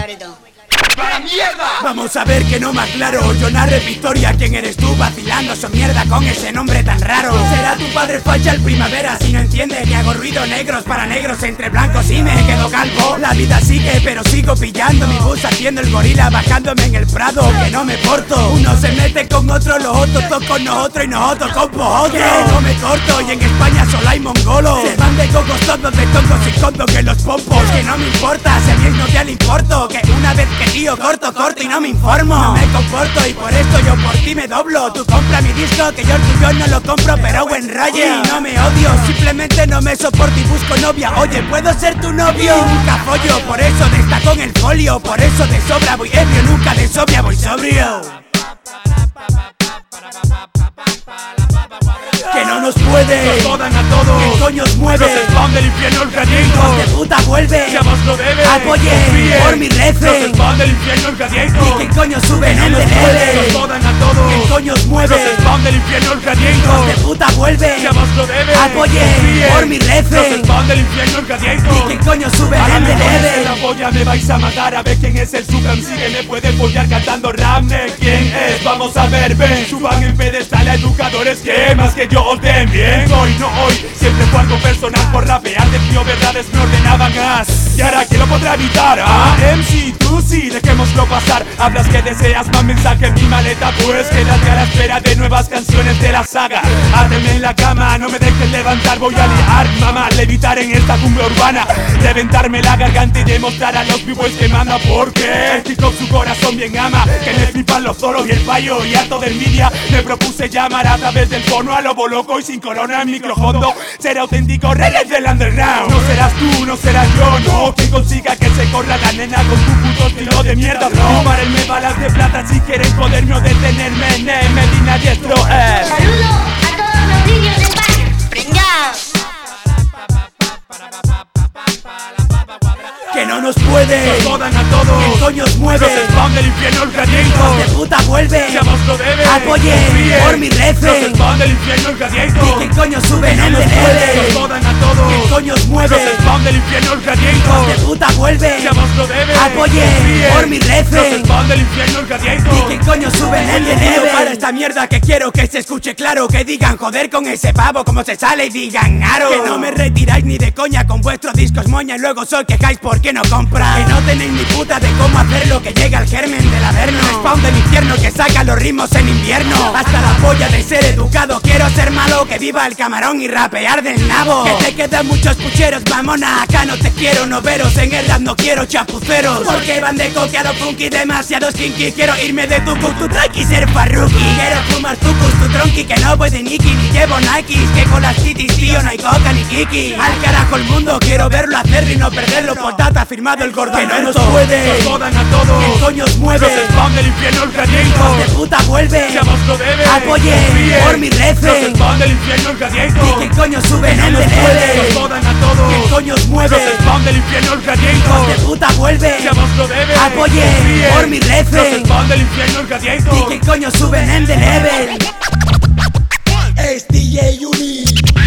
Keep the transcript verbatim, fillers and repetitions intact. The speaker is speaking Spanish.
clarito. ¡Para mierda! Vamos a ver que no más claro. Yo narré victoria, ¿quién eres tú? Vacilando son mierda con ese nombre tan raro. Será tu padre facha el primavera. Si no entiende que hago ruido negros para negros entre blancos y me quedo calvo. La vida sigue pero sigo pillando mi bus haciendo el gorila, bajándome en el prado. Que no me porto, uno se mete con otro, los otros tocan con nosotros y nosotros con vosotros. Que no me corto y en España solo hay mongolos. Se van de cocos todos de tongos y condos que los pompos. Que no me importa, si a mí no te le importo. Que una vez que tío corto, corto y no me informo. No me comporto y por esto yo por ti me doblo. Tú compra mi disco que yo el tuyo no lo compro, pero buen raye. Y no me odio, simplemente no me soporto y busco novia. Oye, ¿puedo ser tu novio? Nunca follo, por eso destaco en el folio. Por eso de sobra voy ebrio, nunca de sobria voy sobrio. Que no nos puede, nos jodan a todos. ¿Qué coño os mueve? Los spam del infierno el gallego. Hijos de puta vuelve, que más lo debe. Apoye, confíen. por mi refe. Los spam del infierno el gallego. ¿Y qué coño suben en el Nos debe? jodan a todos. ¿Qué coño os mueve? Los spam del infierno el gallego. Hijos de puta vuelve, que más lo debe. Apoye, confíen. por mi refe. Los spam del infierno el gallego. ¿Y qué coño suben Ahora en me el pones en debe? la polla, me vais a matar. A ver quién es el Sucam, si que me puede follar cantando Ramne. ¿Quién es? Vamos a ver, ven. Suban el pedestal a educadores que más que yo os den bien. Hoy no hoy, siempre fue algo personal. Por rapear de mío verdades me ordenaban as. Y ahora ¿quién lo podrá evitar? Ah, M C, tú sí, dejémoslo pasar. Hablas que deseas más mensaje en mi maleta, pues quédate a la espera de nuevas canciones de la saga. Áteme en la cama, no me dejes levantar. Voy a liar, mamá, levitar en esta cumbre urbana. Reventarme la garganta y demostrar a los b-boys que manda. Porque el chico su corazón bien ama. Que me flipan los solos y el fallo. Y harto de envidia me propuse llamar a través del fono a lobo loco y sin corona en microfondo. Ser auténtico reyes del underground. No serás tú, no serás yo, no. Quien consiga que se corra la nena con tu puto estilo de mierda, no. Disparenme balas de plata si quieren poderme o detenerme. Ne, Medina diestro, eh. Saludo a todos los niños de España. ¡Prengaos! Que no nos puede, Nos jodan a todos. ¿qué coño os mueve? Los spam del infierno el Hijos gallego. de puta vuelve, Que más lo debe. Apoye, confíen. por mi refe. Los spam del infierno el gallego. ¿Y qué coño suben en el Nos debe? jodan a todos. ¿Qué coño os mueve? Los spam del infierno el gallego. Hijos de puta vuelve, Que más lo debe. Apoye, confíen. por mi refe. Los spam del infierno el gallego. ¿Y qué coño suben en el debe? Para esta mierda que quiero que se escuche claro. Que digan joder con ese pavo como se sale y digan aro. Que no me retiráis ni de coña con vuestros discos moña. Y luego os quejáis porque no compráis. Que no tenéis ni puta de cómo hacerlo. Que llega el germen del averno. Spawn del infierno que saca los ritmos en invierno. Hasta la polla de ser educado. Quiero ser malo, que viva el camarón y rapear del nabo. Que te quedan muchos pucheros, mamona. Acá no te quiero noveros. En el rap no quiero chapuceros. Porque van de coqueado funky, demasiados kinky. Quiero irme de tu tu tranqui y ser farruki. Quiero fumar tucus, tu tronqui. Que no voy de Niki ni llevo Nikes. Que con las titis, tío, no hay coca ni kiki. Al carajo el mundo, quiero verlo hacerlo y no perderlo. Potata, firmado el gordo. Que no nos puede, Nos jodan a todos. ¿qué coño os mueve? Los spam del infierno el gallego. Hijos de puta vuelve, Que más lo debe. Apoye, confíen. por mi refe. Los spam del infierno el gallego. ¿Y qué coño suben en el Nos debe? jodan a todos. ¿Qué coño os mueve? Los spam del infierno el gallego. Hijos de puta vuelve, Que más lo debe. Apoye, confíen. por mi refe. Los spam del infierno el gallego. ¿Y qué coño suben en the level? Es D J Uni.